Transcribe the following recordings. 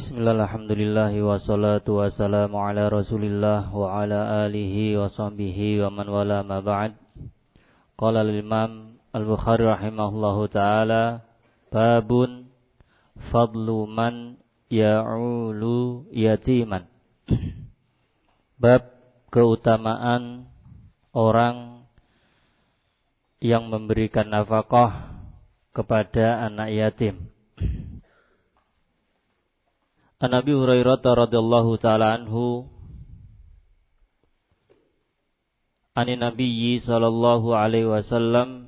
Bismillah, alhamdulillah, wassalatu wassalamu ala rasulillah wa ala alihi wa sahbihi wa man wala ma ba'd. Qala al-imam al-Bukhari rahimahullahu ta'ala, babun fadlu man ya'ulu yatiman. Bab keutamaan orang yang memberikan nafkah kepada anak yatim. An Abi Hurairah radhiyallahu ta'ala anhu anin Nabiyyi sallallahu alaihi wasallam,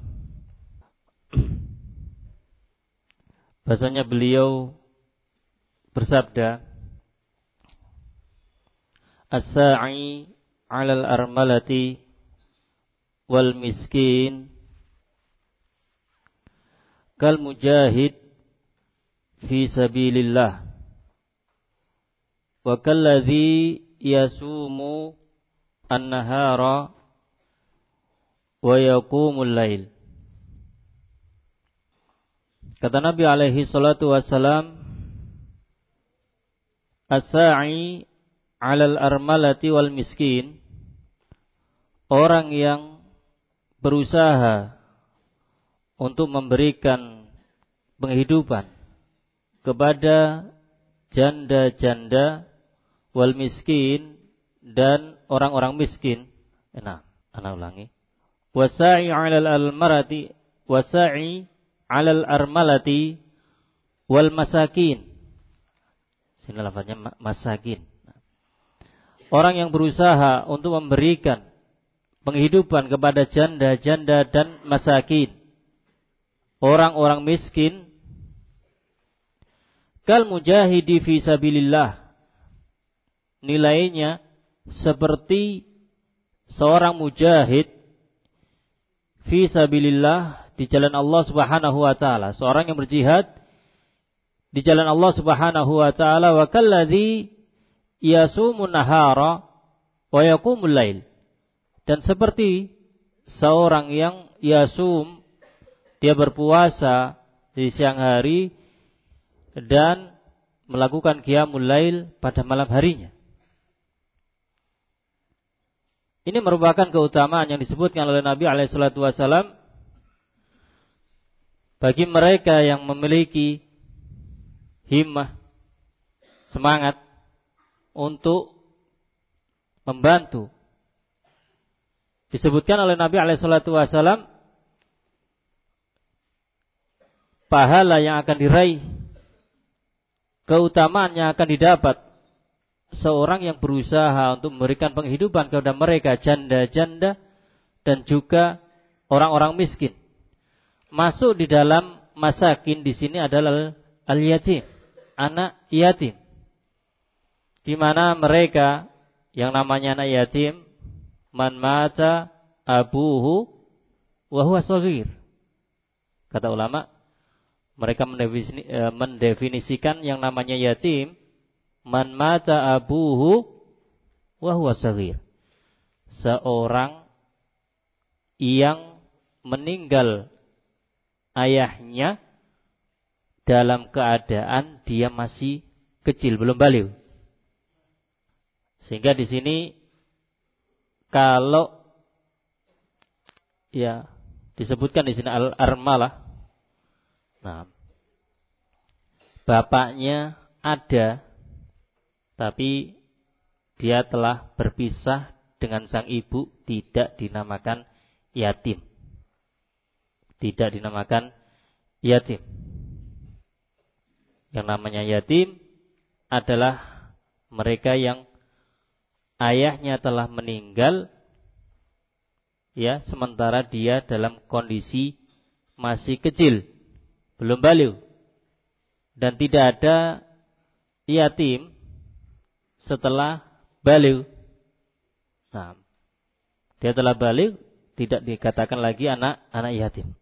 bahasanya beliau bersabda, as-sa'i 'alal armalati wal miskin kal mujahid fi sabilillah wa kalladhi yasumu an-nahara wa yaqumul lail. Kata Nabi alaihi salatu wassalam, as-sa'i 'alal armalati wal miskin, orang yang berusaha untuk memberikan penghidupan kepada janda-janda wal miskin dan orang-orang miskin. Nah, ana ulangi. Wasa'i 'alal almarati wasa'i 'alal armalati wal masakin. Sini lafaznya masakin. Orang yang berusaha untuk memberikan penghidupan kepada janda-janda dan masakin, orang-orang miskin, kal mujahidi fi sabilillah, nilainya seperti seorang mujahid fi sabilillah, di jalan Allah Subhanahu wa taala, seorang yang berjihad di jalan Allah Subhanahu wa taala, wa kalladzi yasumun nahara wa yaqumul lail, dan seperti seorang yang yasum, dia berpuasa di siang hari dan melakukan qiyamul lail pada malam harinya. Ini merupakan keutamaan yang disebutkan oleh Nabi alaihi salatu wasallam bagi mereka yang memiliki himmah, semangat untuk membantu. Disebutkan oleh Nabi alaihi salatu wasallam pahala yang akan diraih, keutamaan yang akan didapat seorang yang berusaha untuk memberikan penghidupan kepada mereka, janda-janda dan juga orang-orang miskin. Masuk di dalam masakin di sini adalah al-yatim, anak yatim, di mana mereka yang namanya anak yatim, man mata abuhu wa huwa shaghir. Kata ulama, mereka mendefinisikan yang namanya yatim, man mata abuhu wa huwa shaghir, seorang yang meninggal ayahnya dalam keadaan dia masih kecil, belum balik. Sehingga di sini kalau ya disebutkan di sini al-armalah, nah, bapaknya ada, tapi dia telah berpisah dengan sang ibu, tidak dinamakan yatim. Tidak dinamakan yatim. Yang namanya yatim adalah mereka yang ayahnya telah meninggal, ya, sementara dia dalam kondisi masih kecil, belum balik. Dan tidak ada yatim setelah balik. Nah, dia telah balik, tidak dikatakan lagi anak yatim.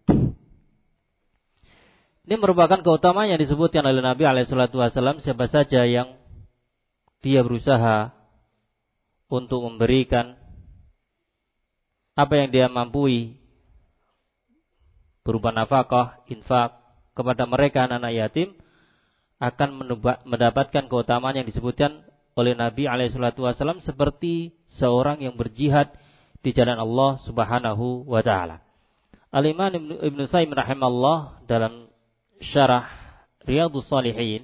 Ini merupakan keutamaan yang disebutkan oleh Nabi SAW. Siapa saja yang dia berusaha untuk memberikan apa yang dia mampu berupa nafkah, infak kepada mereka anak yatim, akan mendapatkan keutamaan yang disebutkan oleh Nabi SAW seperti seorang yang berjihad di jalan Allah Subhanahu wa taala. Al-Imam Ibnu Sa'im rahimahullah dalam syarah Riyadhus Shalihin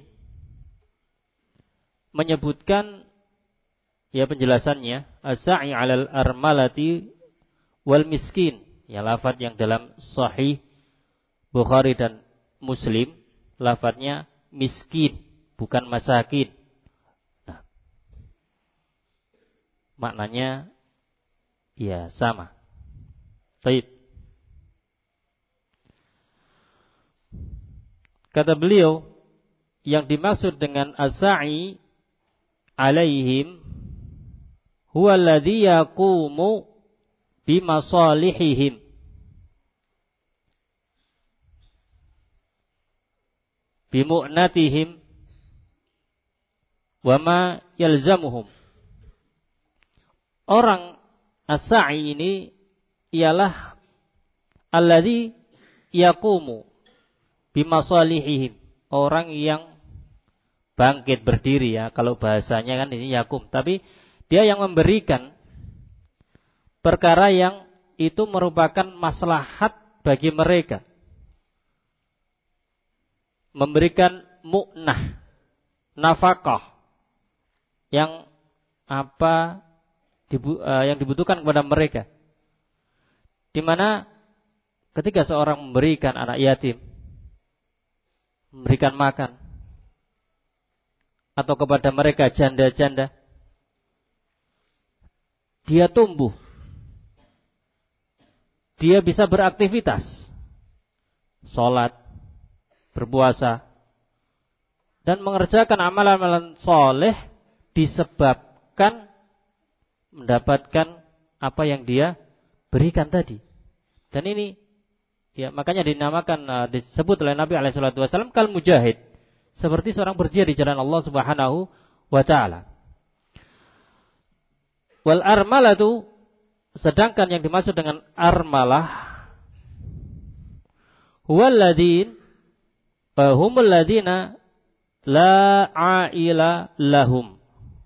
menyebutkan penjelasannya as-sa'i 'alal armalati wal miskin, lafaz yang dalam sahih Bukhari dan Muslim lafaznya miskin bukan masakin. Nah, maknanya sama. Baik. Kata beliau, yang dimaksud dengan as-sa'i alaihim huwa alladhi yaqumu bimasalihihim, bimu'natihim wa ma yalzamuhum. Orang as-sa'i ini ialah alladhi yaqumu bimasalihihim, orang yang bangkit berdiri kalau bahasanya kan ini yakum, tapi dia yang memberikan perkara yang itu merupakan maslahat bagi mereka, memberikan mu'nah, nafkah yang yang dibutuhkan kepada mereka, di mana ketika seorang memberikan anak yatim, memberikan makan, atau kepada mereka janda-janda, dia tumbuh, dia bisa beraktivitas, sholat, berpuasa, dan mengerjakan amalan-amalan soleh disebabkan mendapatkan apa yang dia berikan tadi. Dan ini makanya dinamakan, disebut oleh Nabi SAW kal mujahid, seperti seorang berjihad di jalan Allah Subhanahu wa taala. Wal armalatu, sedangkan yang dimaksud dengan armalah humul ladina la aila lahum.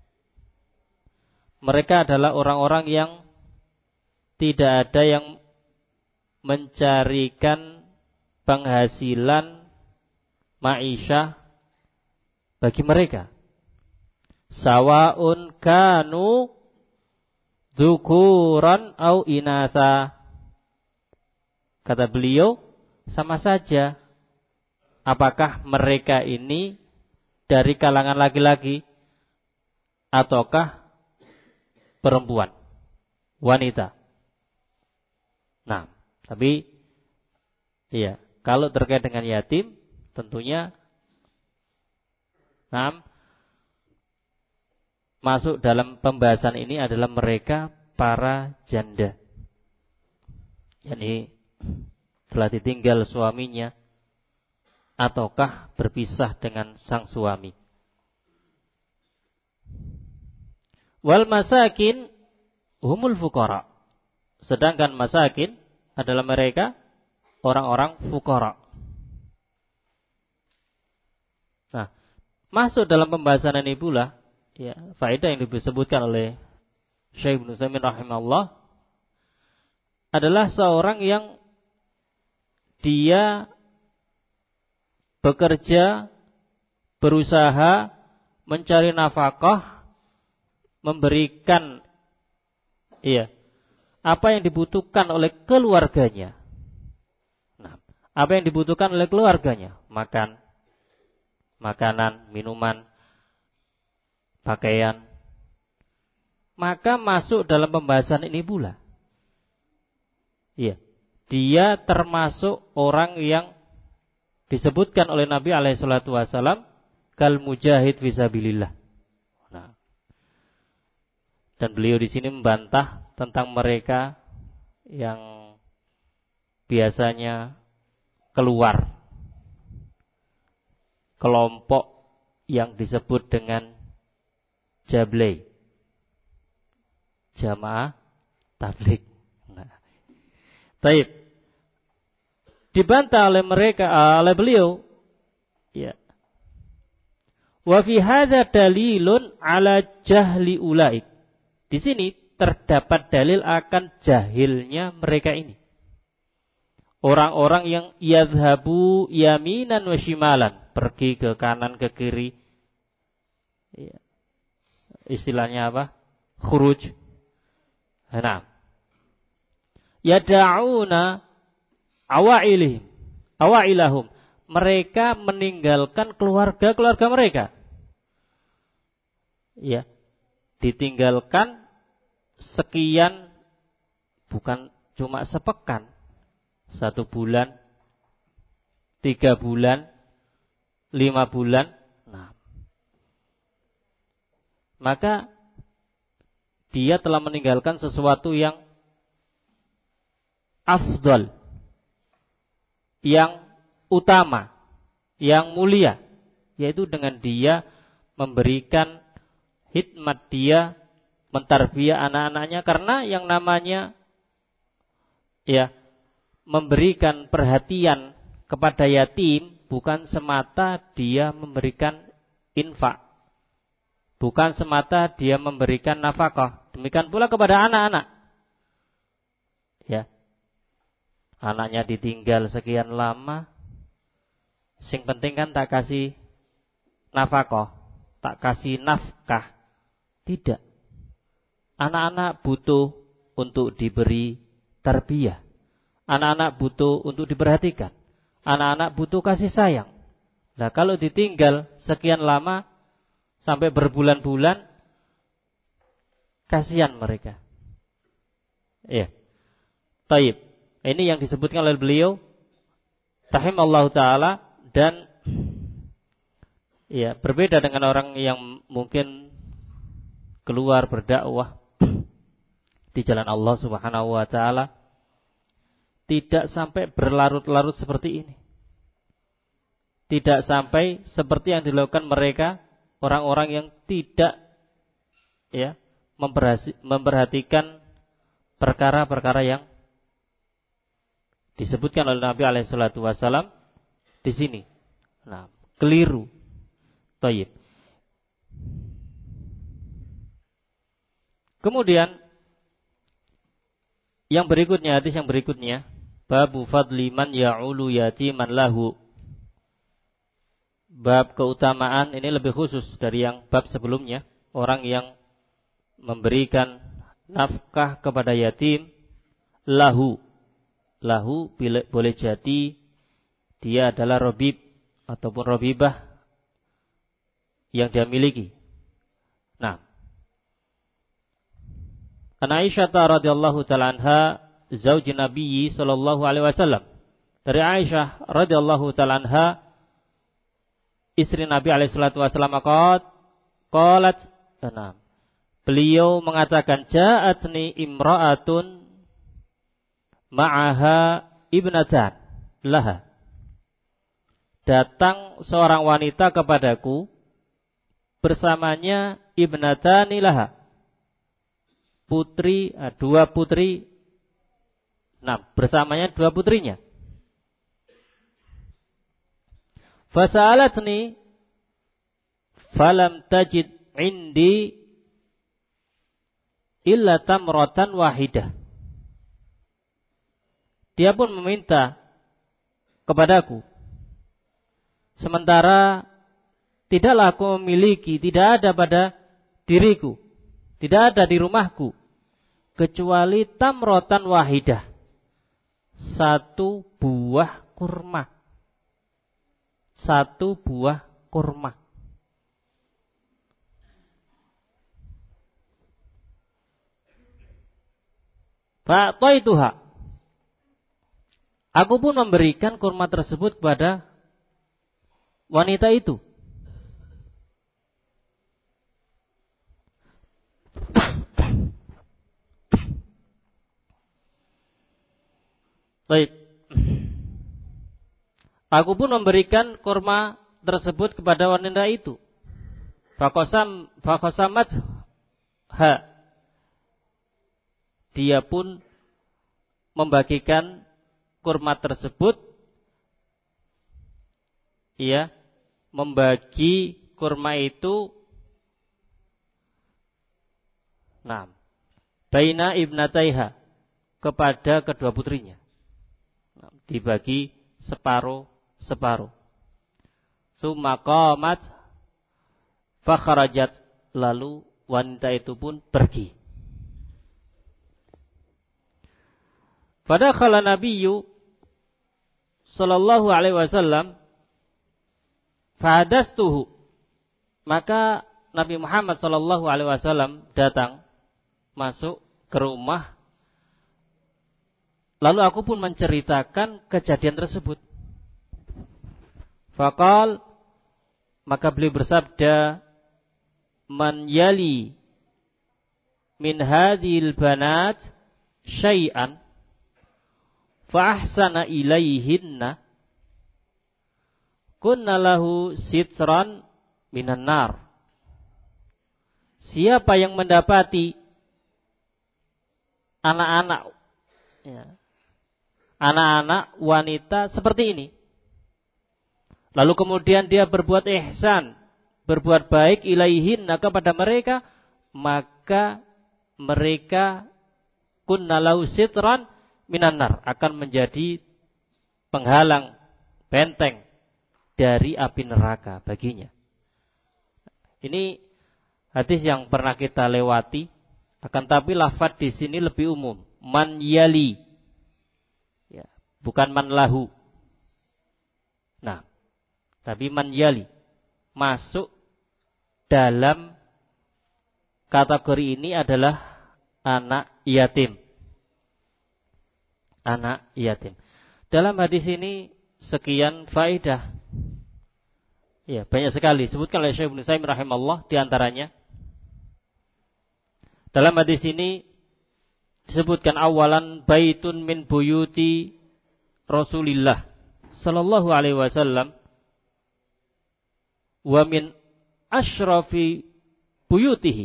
Mereka adalah orang-orang yang tidak ada yang mencarikan penghasilan ma'isyah bagi mereka. Sawaun kanu dzukuran au inasa. Kata beliau, sama saja apakah mereka ini dari kalangan laki-laki ataukah perempuan, wanita. Nah, tapi kalau terkait dengan yatim tentunya masuk dalam pembahasan ini adalah mereka para janda, yakni telah ditinggal suaminya ataukah berpisah dengan sang suami. Wal masakin humul fuqara, sedangkan masakin adalah mereka orang-orang fuqara. Nah, masuk dalam pembahasan ini pula faedah yang disebutkan oleh Syekh Ibnu Utsaimin rahimahullah adalah seorang yang dia bekerja, berusaha mencari nafkah, memberikan apa yang dibutuhkan oleh keluarganya. Nah, apa yang dibutuhkan oleh keluarganya? Makanan, minuman, pakaian. Maka masuk dalam pembahasan ini pula. Dia termasuk orang yang disebutkan oleh Nabi SAW kal mujahid fisabilillah. Nah, dan beliau di sini membantah tentang mereka yang biasanya keluar, kelompok yang disebut dengan jablay, jamaah tabligh. Taib, dibantah oleh mereka, oleh beliau, Wa fi hadza dalilun ala jahli ulaik. Di sini terdapat dalil akan jahilnya mereka ini. Orang-orang yang yadhabu yaminan wa shimalan, pergi ke kanan ke kiri. Ya. Istilahnya apa? Khuruj. Nah. Yada'una awailahum. Mereka meninggalkan keluarga-keluarga mereka. Ya. Ditinggalkan sekian, bukan cuma sepekan, 1 bulan, 3 bulan, 5 bulan. Nah, maka dia telah meninggalkan sesuatu yang afdal, yang utama, yang mulia, yaitu dengan dia memberikan hikmat, dia mentarbiyah anak-anaknya. Karena yang namanya ya memberikan perhatian kepada yatim bukan semata dia memberikan infak, bukan semata dia memberikan nafkah. Demikian pula kepada anak-anak. Ya. Anaknya ditinggal sekian lama, sing penting kan tak kasih nafkah, tak kasih nafkah. Tidak. Anak-anak butuh untuk diberi tarbiyah. Anak-anak butuh untuk diperhatikan. Anak-anak butuh kasih sayang. Nah, kalau ditinggal sekian lama sampai berbulan-bulan, kasihan mereka. Ya. Taib. Ini yang disebutkan oleh beliau rahimallahu taala, dan ya, berbeda dengan orang yang mungkin keluar berdakwah di jalan Allah Subhanahu wa taala, tidak sampai berlarut-larut seperti ini. Tidak sampai seperti yang dilakukan mereka, orang-orang yang tidak ya memperhatikan perkara-perkara yang disebutkan oleh Nabi alaihi salatu wasallam di sini. Nah, keliru. Thayyib. Kemudian yang berikutnya, hadis yang berikutnya, babu fadli man ya'ulu yatiman lahu. Bab keutamaan ini lebih khusus dari yang bab sebelumnya. Orang yang memberikan nafkah kepada yatim lahu. Lahu boleh jadi dia adalah robib ataupun robibah yang dia miliki. Nah, An Aisyah radhiyallahu ta'ala anha, zauj Nabi sallallahu alaihi wasallam. Dari Aisyah radhiyallahu ta'ala anha, istri Nabi alaihi salatu wasallam, qalat, beliau mengatakan, ja'atni imra'atun ma'aha ibnatan laha. Datang seorang wanita kepadaku, bersamanya ibnatani laha, putri, 2 putri. Nah, bersamanya 2 putrinya. Fasa'alatni falam tajid indi illa tamratan wahidah. Dia pun meminta kepadaku, sementara tidaklah aku memiliki, tidak ada pada diriku, tidak ada di rumahku, kecuali tamrotan wahidah, 1 buah kurma. 1 buah kurma. Fa'taituha. Aku pun memberikan kurma tersebut kepada wanita itu. Baik. Aku pun memberikan kurma tersebut kepada wanita itu. Fakosamat ha. Dia pun membagikan kurma tersebut. Ia membagi kurma itu baina ibnataiha, kepada kedua putrinya. Dibagi separuh. Summa qamat fakharajat, lalu wanita itu pun pergi. Fadakhala Nabiyyu sallallahu alaihi wasallam fahadastuhu, maka Nabi Muhammad sallallahu alaihi wasallam datang masuk ke rumah, lalu aku pun menceritakan kejadian tersebut. Faqal, maka beliau bersabda, man yali min hadhil banat syai'an fa ahsana ilaihinna kunna lahu sitran minan nar. Siapa yang mendapati anak-anak wanita seperti ini, lalu kemudian dia berbuat ihsan, berbuat baik ilaihinna, kepada mereka, maka mereka kunna lahu sitran minan nar, akan menjadi penghalang, benteng dari api neraka baginya. Ini hadis yang pernah kita lewati, akan tapi lafaz di sini lebih umum, man yali, ya, bukan man lahu. Nah, tapi man yali masuk dalam kategori ini adalah anak yatim. Anak yatim. Dalam hadis ini sekian faedah. Ya, banyak sekali disebutkan oleh Syekh Ibnu Utsaimin rahimahullah, di antaranya dalam hadis ini disebutkan awalan baitun min buyuti Rasulillah sallallahu alaihi wasallam wa min asyrafi buyutihi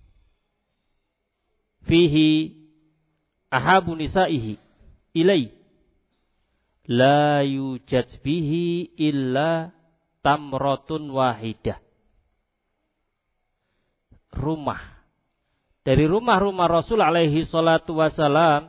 fihi ahabu nisaihi ilai la yujad bihi illa tamratun wahidah. Rumah dari rumah-rumah Rasul alaihi salatu wasalam,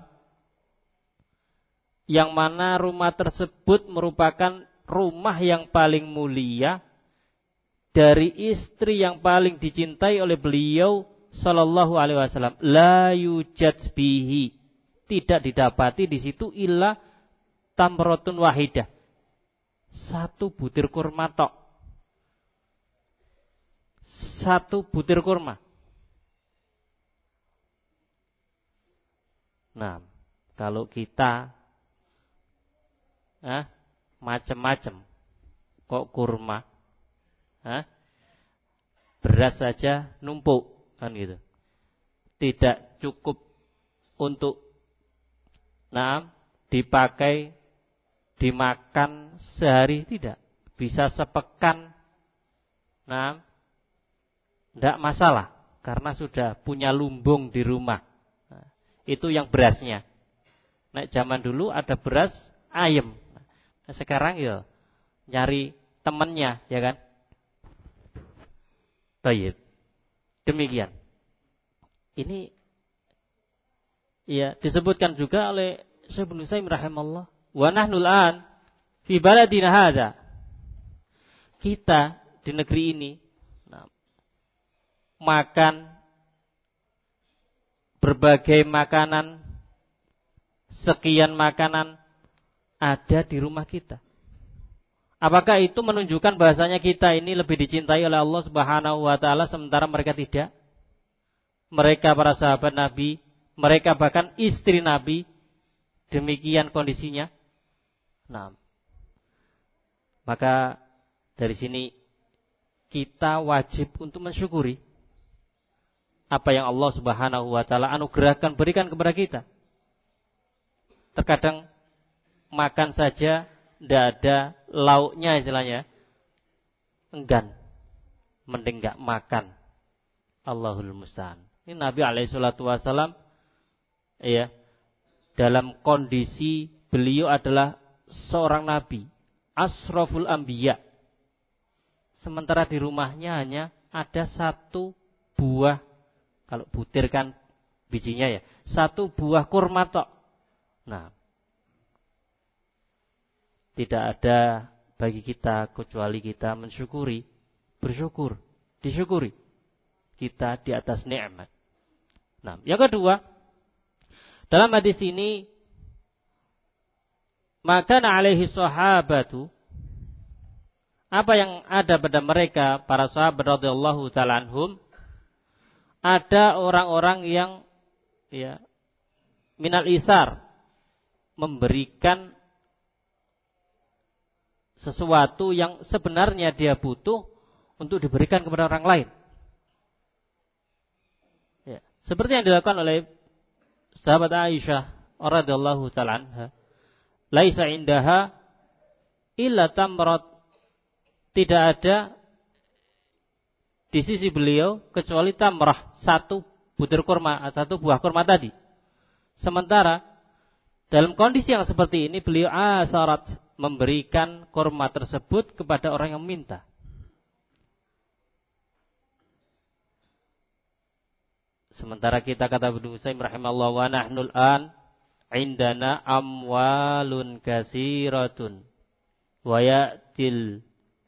yang mana rumah tersebut merupakan rumah yang paling mulia dari istri yang paling dicintai oleh beliau sallallahu alaihi wasallam. La yujad bihi, tidak didapati di situ illa tamratun wahidah, satu butir kurma tok. Satu butir kurma. Nah, kalau kita macam-macam, kok kurma, beras saja numpuk, kan gitu. Tidak cukup untuk dipakai, dimakan sehari, tidak. Bisa sepekan, tidak masalah, karena sudah punya lumbung di rumah. Itu yang berasnya. Nah, zaman dulu ada beras ayam. Nah, sekarang ya nyari temannya, ya kan? Baik. Demikian. Ini ya disebutkan juga oleh Syekh Ibnu Utsaimin rahimahullah, wa nahnu al-an fi baladina hadza. Kita di negeri ini makan berbagai makanan, sekian makanan ada di rumah kita. Apakah itu menunjukkan bahasanya kita ini lebih dicintai oleh Allah Subhanahu wa taala sementara mereka tidak? Mereka para sahabat Nabi, mereka bahkan istri Nabi, demikian kondisinya. Nah, maka dari sini kita wajib untuk mensyukuri apa yang Allah Subhanahu wa taala anugerahkan, berikan kepada kita. Terkadang makan saja tidak ada lauknya, istilahnya enggan, mending enggak makan. Allahul musta'an. Ini Nabi alaihi salatu wasallam, ya, dalam kondisi beliau adalah seorang nabi, asraful anbiya, sementara di rumahnya hanya ada satu buah, kalau butir kan bijinya ya, satu buah kurma tok. Nah, tidak ada bagi kita kecuali kita mensyukuri, bersyukur, disyukuri kita di atas nikmat. Nah, yang kedua, dalam hadis ini, maka alaihi sahabatu, apa yang ada pada mereka para sahabat radhiyallahu taala anhum, ada orang-orang yang ya minal isar, memberikan sesuatu yang sebenarnya dia butuh untuk diberikan kepada orang lain. Ya, seperti yang dilakukan oleh sahabat Aisyah radhiyallahu taala anha, laisa indaha illa tamrat, tidak ada di sisi beliau kecuali tamrah, satu butir kurma, satu buah kurma tadi. Sementara dalam kondisi yang seperti ini beliau asarat, memberikan kurma tersebut kepada orang yang minta. Sementara kita, kata Ibnu Utsaimin rahimahullah, wa nahnul an indana amwalun katsiratun wa ya'til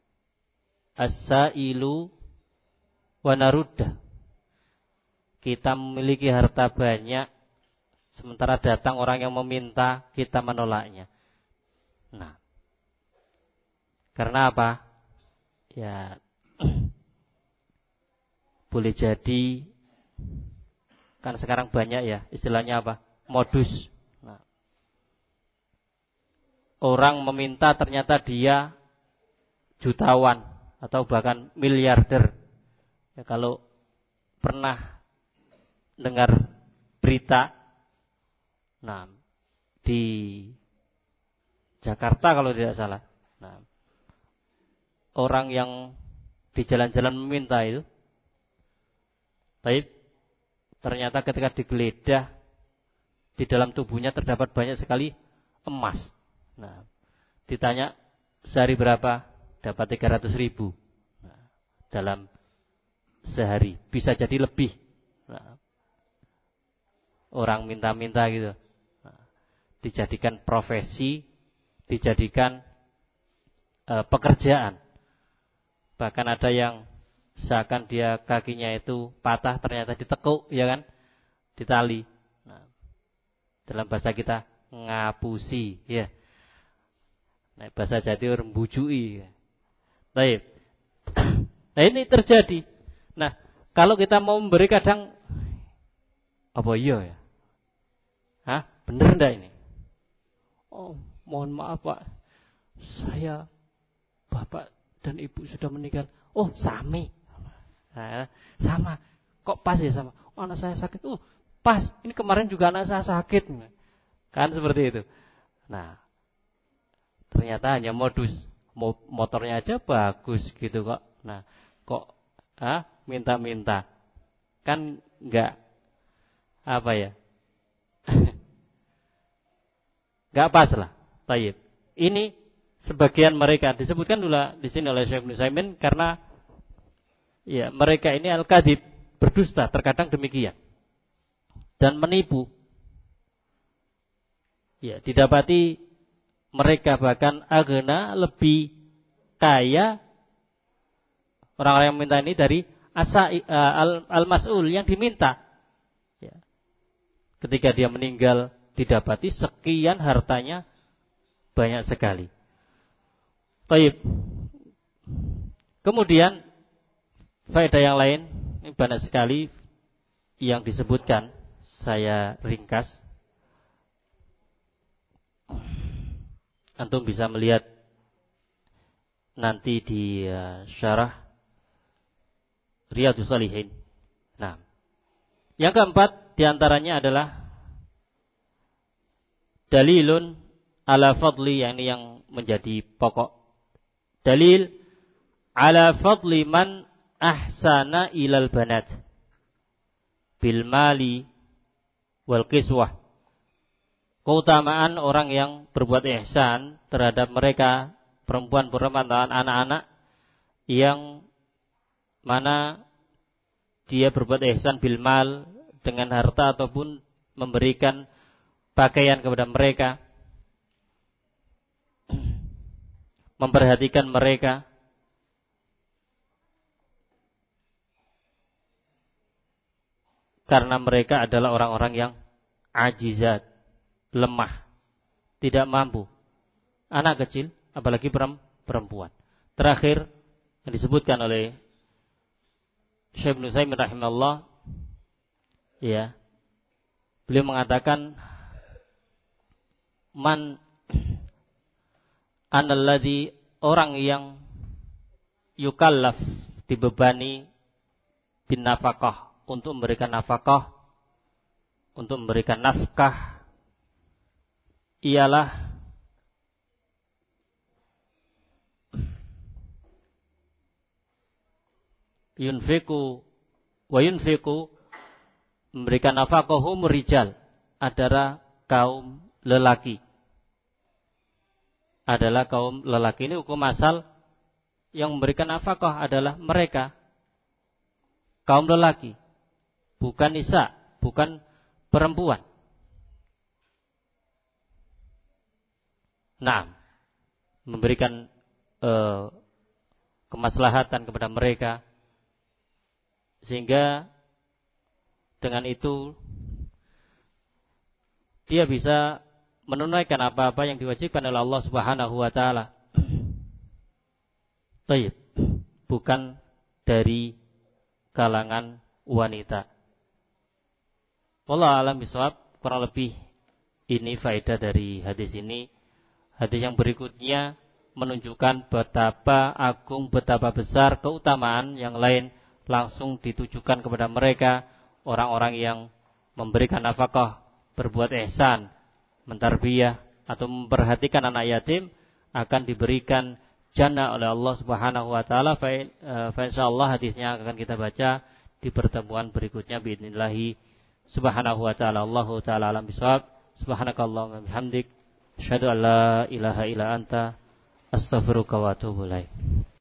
as-sailu wa naruddah. Kita memiliki harta banyak, sementara datang orang yang meminta, kita menolaknya. Nah, karena apa? Ya, boleh jadi kan sekarang banyak ya istilahnya apa? Modus. Nah, orang meminta ternyata dia jutawan atau bahkan miliarder. Ya, kalau pernah dengar berita, nah di Jakarta kalau tidak salah, nah, orang yang di jalan-jalan meminta itu, ternyata ketika digeledah di dalam tubuhnya terdapat banyak sekali emas. Nah, ditanya sehari berapa, dapat 300.000. Nah, dalam sehari bisa jadi lebih. Nah, orang minta-minta gitu, nah, dijadikan profesi, dijadikan pekerjaan. Bahkan ada yang seakan dia kakinya itu patah, ternyata ditekuk, ya kan, ditali. Nah, dalam bahasa kita ngapusi, ya. Nah, bahasa Jawa rembujui. Baik. Nah, ini terjadi. Nah, kalau kita mau memberi kadang apa iya ya? Hah? Bener enggak ini? Oh, mohon maaf Pak, saya bapak dan ibu sudah meninggal. Oh, sami. Nah, sama. Kok pas ya sama? Oh, anak saya sakit. Oh, pas. Ini kemarin juga anak saya sakit. Kan seperti itu. Nah, ternyata hanya modus. Motornya aja bagus gitu kok. Nah, kok minta-minta. Kan enggak apa ya? Enggak pas lah. Tayyib. Ini sebagian mereka disebutkan dulu di sini oleh Syekh Ibnu Utsaimin karena ya mereka ini al-kadzib, berdusta, terkadang demikian. Dan menipu. Ya, didapati mereka bahkan aghna, lebih kaya orang-orang yang meminta ini dari al-mas'ul yang diminta. Ya. Ketika dia meninggal didapati sekian hartanya banyak sekali. Baik. Kemudian faedah yang lain, ini banyak sekali yang disebutkan, saya ringkas. Antum bisa melihat nanti di syarah Riyadhus Shalihin. Nah, yang keempat diantaranya adalah dalilun ala fadli, yang menjadi pokok. Dalil ala fadli man ahsana ilal banat bil mali wal kiswah. Keutamaan orang yang berbuat ihsan terhadap mereka perempuan-perempuan dan anak-anak yang mana dia berbuat ihsan bil mal dengan harta ataupun memberikan pakaian kepada mereka, memperhatikan mereka, karena mereka adalah orang-orang yang ajizat, lemah, tidak mampu, anak kecil, apalagi perempuan. Terakhir yang disebutkan oleh Syekh Ibnu Utsaimin rahimahullah, ya, beliau mengatakan man analladzi, orang yang yukallaf, dibebani bin nafaqah, untuk memberikan nafkah, untuk memberikan nafkah, ialah yunfiqu wa yunfiqu, memberikan nafkahum rijal, adalah kaum lelaki. Adalah kaum lelaki. Ini hukum asal yang memberikan nafkah adalah mereka, kaum lelaki, bukan nisa, bukan perempuan. Nah, memberikan kemaslahatan kepada mereka, sehingga dengan itu dia bisa menunaikan apa-apa yang diwajibkan oleh Allah Subhanahu wa taala. Baik, bukan dari kalangan wanita. Wallahu a'lam bishawab. Kurang lebih ini faedah dari hadis ini. Hadis yang berikutnya menunjukkan betapa agung, betapa besar keutamaan yang lain langsung ditujukan kepada mereka, orang-orang yang memberikan nafkah, berbuat ihsan, mentarbiyah atau memperhatikan anak yatim, akan diberikan jannah oleh Allah Subhanahu wa taala. Fa insyaallah hadisnya akan kita baca di pertemuan berikutnya باذنillah subhanahu wa taala. Allahu taala alam bisawab. Subhanakallahumma wa bihamdik, asyhadu an la ilaha illa anta, astaghfiruka wa atubu ilaik.